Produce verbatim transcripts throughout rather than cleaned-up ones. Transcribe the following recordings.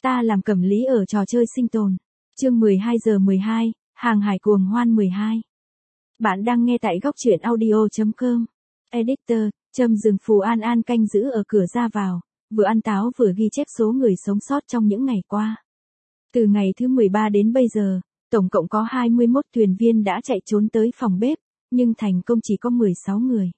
Ta làm cẩm lý ở trò chơi sinh tồn. Chương mười hai giờ mười hai, hàng hải cuồng hoan mười hai. Bạn đang nghe tại góc truyện audio chấm com. Editor, Trâm dừng Phù An An canh giữ ở cửa ra vào, vừa ăn táo vừa ghi chép số người sống sót trong những ngày qua. Từ ngày thứ mười ba đến bây giờ, tổng cộng có hai mươi mốt thuyền viên đã chạy trốn tới phòng bếp, nhưng thành công chỉ có mười sáu người.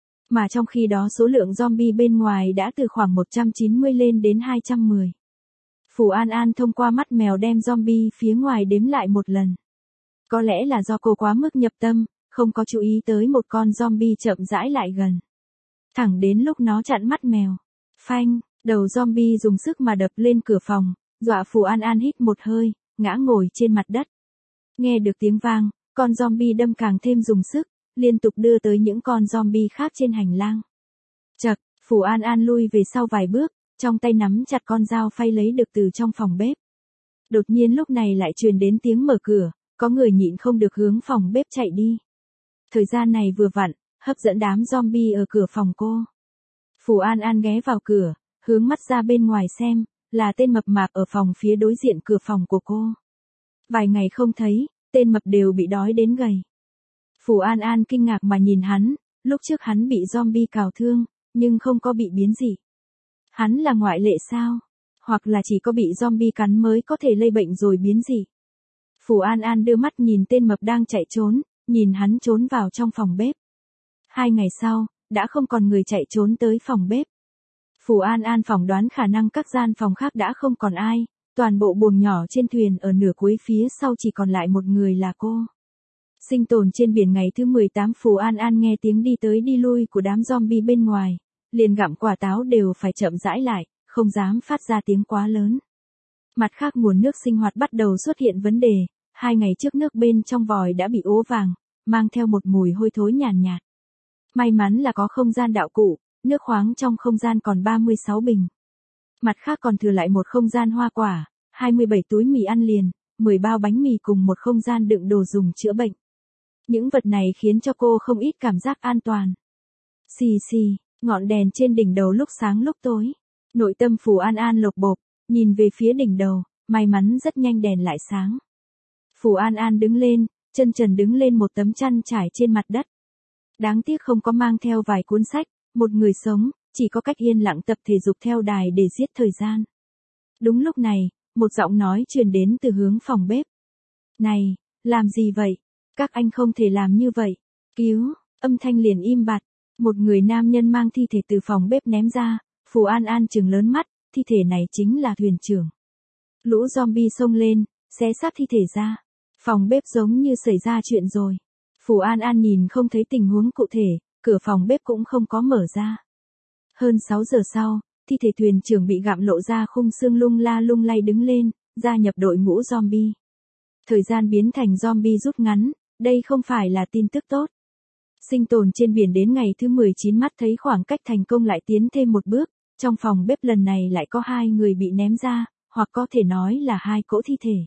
Mà trong khi đó số lượng zombie bên ngoài đã từ khoảng một trăm chín mươi lên đến hai trăm mười. Phù An An thông qua mắt mèo đem zombie phía ngoài đếm lại một lần. Có lẽ là do cô quá mức nhập tâm, không có chú ý tới một con zombie chậm rãi lại gần. Thẳng đến lúc nó chặn mắt mèo. Phanh, đầu zombie dùng sức mà đập lên cửa phòng, dọa Phù An An hít một hơi, ngã ngồi trên mặt đất. Nghe được tiếng vang, con zombie đâm càng thêm dùng sức, liên tục đưa tới những con zombie khác trên hành lang. Chậc, Phù An An lui về sau vài bước, trong tay nắm chặt con dao phay lấy được từ trong phòng bếp. Đột nhiên lúc này lại truyền đến tiếng mở cửa, có người nhịn không được hướng phòng bếp chạy đi. Thời gian này vừa vặn, hấp dẫn đám zombie ở cửa phòng cô. Phù An An ghé vào cửa, hướng mắt ra bên ngoài xem, là tên mập mạp ở phòng phía đối diện cửa phòng của cô. Vài ngày không thấy, tên mập đều bị đói đến gầy. Phù An An kinh ngạc mà nhìn hắn, lúc trước hắn bị zombie cào thương, nhưng không có bị biến dị. Hắn là ngoại lệ sao? Hoặc là chỉ có bị zombie cắn mới có thể lây bệnh rồi biến dị. Phù An An đưa mắt nhìn tên mập đang chạy trốn, nhìn hắn trốn vào trong phòng bếp. Hai ngày sau, đã không còn người chạy trốn tới phòng bếp. Phù An An phỏng đoán khả năng các gian phòng khác đã không còn ai, toàn bộ buồng nhỏ trên thuyền ở nửa cuối phía sau chỉ còn lại một người là cô. Sinh tồn trên biển ngày thứ mười tám, Phù An An nghe tiếng đi tới đi lui của đám zombie bên ngoài, liền gặm quả táo đều phải chậm rãi lại, không dám phát ra tiếng quá lớn. Mặt khác nguồn nước sinh hoạt bắt đầu xuất hiện vấn đề, hai ngày trước nước bên trong vòi đã bị ố vàng, mang theo một mùi hôi thối nhàn nhạt, nhạt. May mắn là có không gian đạo cụ, nước khoáng trong không gian còn ba mươi sáu bình. Mặt khác còn thừa lại một không gian hoa quả, hai mươi bảy túi mì ăn liền, mười bao bánh mì cùng một không gian đựng đồ dùng chữa bệnh. Những vật này khiến cho cô không ít cảm giác an toàn. Xì xì, ngọn đèn trên đỉnh đầu lúc sáng lúc tối. Nội tâm Phù An An lộc bộp, nhìn về phía đỉnh đầu, may mắn rất nhanh đèn lại sáng. Phù An An đứng lên, chân trần đứng lên một tấm chăn trải trên mặt đất. Đáng tiếc không có mang theo vài cuốn sách, một người sống, chỉ có cách yên lặng tập thể dục theo đài để giết thời gian. Đúng lúc này, một giọng nói truyền đến từ hướng phòng bếp. Này, làm gì vậy? Các anh không thể làm như vậy. Cứu, âm thanh liền im bặt. Một người nam nhân mang thi thể từ phòng bếp ném ra, Phù An An trừng lớn mắt, thi thể này chính là thuyền trưởng. Lũ zombie xông lên, xé xác thi thể ra. Phòng bếp giống như xảy ra chuyện rồi. Phù An An nhìn không thấy tình huống cụ thể, cửa phòng bếp cũng không có mở ra. Hơn sáu giờ sau, thi thể thuyền trưởng bị gặm lộ ra khung xương lung la lung lay đứng lên, gia nhập đội ngũ zombie. Thời gian biến thành zombie rút ngắn, đây không phải là tin tức tốt. Sinh tồn trên biển đến ngày thứ mười chín, mắt thấy khoảng cách thành công lại tiến thêm một bước, trong phòng bếp lần này lại có hai người bị ném ra, hoặc có thể nói là hai cỗ thi thể.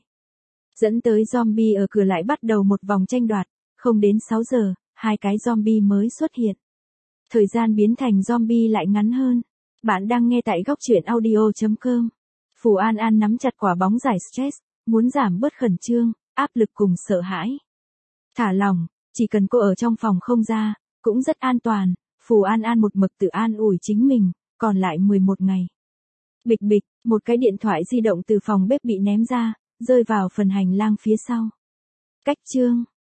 Dẫn tới zombie ở cửa lại bắt đầu một vòng tranh đoạt, không đến sáu giờ, hai cái zombie mới xuất hiện. Thời gian biến thành zombie lại ngắn hơn. Bạn đang nghe tại góc truyện audio chấm com. Phù An An nắm chặt quả bóng giải stress, muốn giảm bớt khẩn trương, áp lực cùng sợ hãi. Thả lỏng, chỉ cần cô ở trong phòng không ra, cũng rất an toàn. Phù An An một mực tự an ủi chính mình, còn lại mười một ngày. Bịch bịch, một cái điện thoại di động từ phòng bếp bị ném ra, rơi vào phần hành lang phía sau. Cách chương.